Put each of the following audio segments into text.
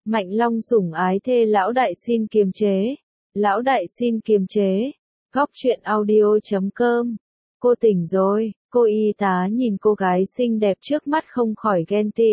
Mạnh Long sủng ái thê lão đại xin kiềm chế. Lão đại xin kiềm chế. Góc truyện audio.com. Cô tỉnh rồi, cô y tá nhìn cô gái xinh đẹp trước mắt không khỏi ghen tị.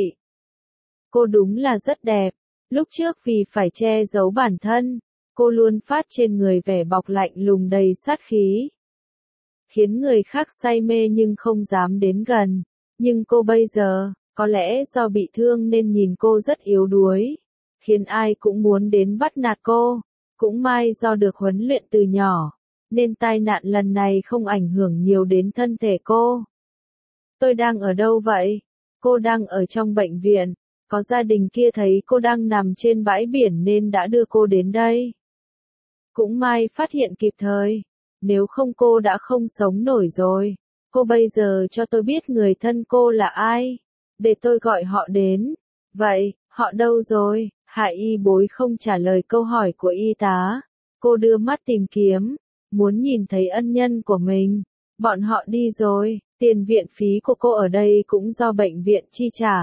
Cô đúng là rất đẹp. Lúc trước vì phải che giấu bản thân, cô luôn phát trên người vẻ bọc lạnh lùng đầy sát khí, khiến người khác say mê nhưng không dám đến gần. Nhưng cô bây giờ, có lẽ do bị thương nên nhìn cô rất yếu đuối, khiến ai cũng muốn đến bắt nạt cô. Cũng may do được huấn luyện từ nhỏ, nên tai nạn lần này không ảnh hưởng nhiều đến thân thể cô. Tôi đang ở đâu vậy? Cô đang ở trong bệnh viện. Có gia đình kia thấy cô đang nằm trên bãi biển nên đã đưa cô đến đây. Cũng may phát hiện kịp thời. Nếu không cô đã không sống nổi rồi. Cô bây giờ cho tôi biết người thân cô là ai, để tôi gọi họ đến. Vậy, họ đâu rồi? Hạ y bối không trả lời câu hỏi của y tá. Cô đưa mắt tìm kiếm, muốn nhìn thấy ân nhân của mình. Bọn họ đi rồi, tiền viện phí của cô ở đây cũng do bệnh viện chi trả.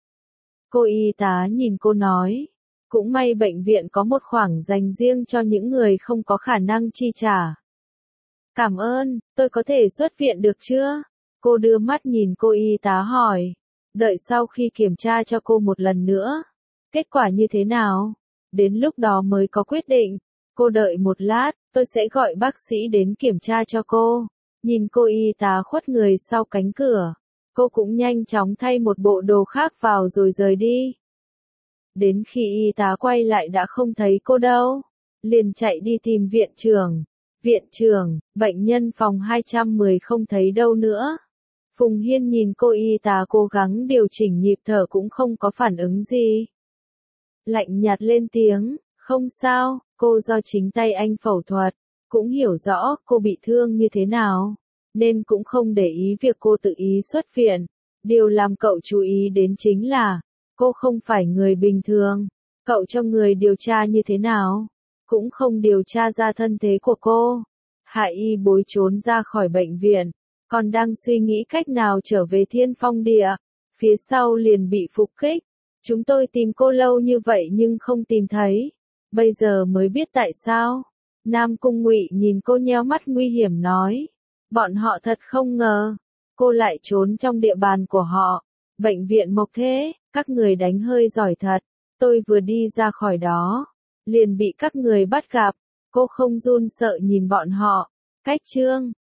Cô y tá nhìn cô nói, cũng may bệnh viện có một khoản dành riêng cho những người không có khả năng chi trả. Cảm ơn, tôi có thể xuất viện được chưa? Cô đưa mắt nhìn cô y tá hỏi. Đợi sau khi kiểm tra cho cô một lần nữa. Kết quả như thế nào? Đến lúc đó mới có quyết định. Cô đợi một lát, tôi sẽ gọi bác sĩ đến kiểm tra cho cô. Nhìn cô y tá khuất người sau cánh cửa. Cô cũng nhanh chóng thay một bộ đồ khác vào rồi rời đi. Đến khi y tá quay lại đã không thấy cô đâu. Liền chạy đi tìm viện trưởng. Viện trưởng, bệnh nhân phòng 210 không thấy đâu nữa. Phùng Hiên nhìn cô y tá cố gắng điều chỉnh nhịp thở cũng không có phản ứng gì. Lạnh nhạt lên tiếng, không sao, cô do chính tay anh phẫu thuật, cũng hiểu rõ cô bị thương như thế nào, nên cũng không để ý việc cô tự ý xuất viện. Điều làm cậu chú ý đến chính là, cô không phải người bình thường. Cậu cho người điều tra như thế nào? Cũng không điều tra ra thân thế của cô. Hạ y bối trốn ra khỏi bệnh viện, còn đang suy nghĩ cách nào trở về Thiên Phong Địa. Phía sau liền bị phục kích. Chúng tôi tìm cô lâu như vậy nhưng không tìm thấy. Bây giờ mới biết tại sao. Nam Cung Ngụy nhìn cô nheo mắt nguy hiểm nói. Bọn họ thật không ngờ. Cô lại trốn trong địa bàn của họ. Bệnh viện Mộc Thế, các người đánh hơi giỏi thật. Tôi vừa đi ra khỏi đó, liền bị các người bắt gặp. Cô không run sợ nhìn bọn họ. Cách chương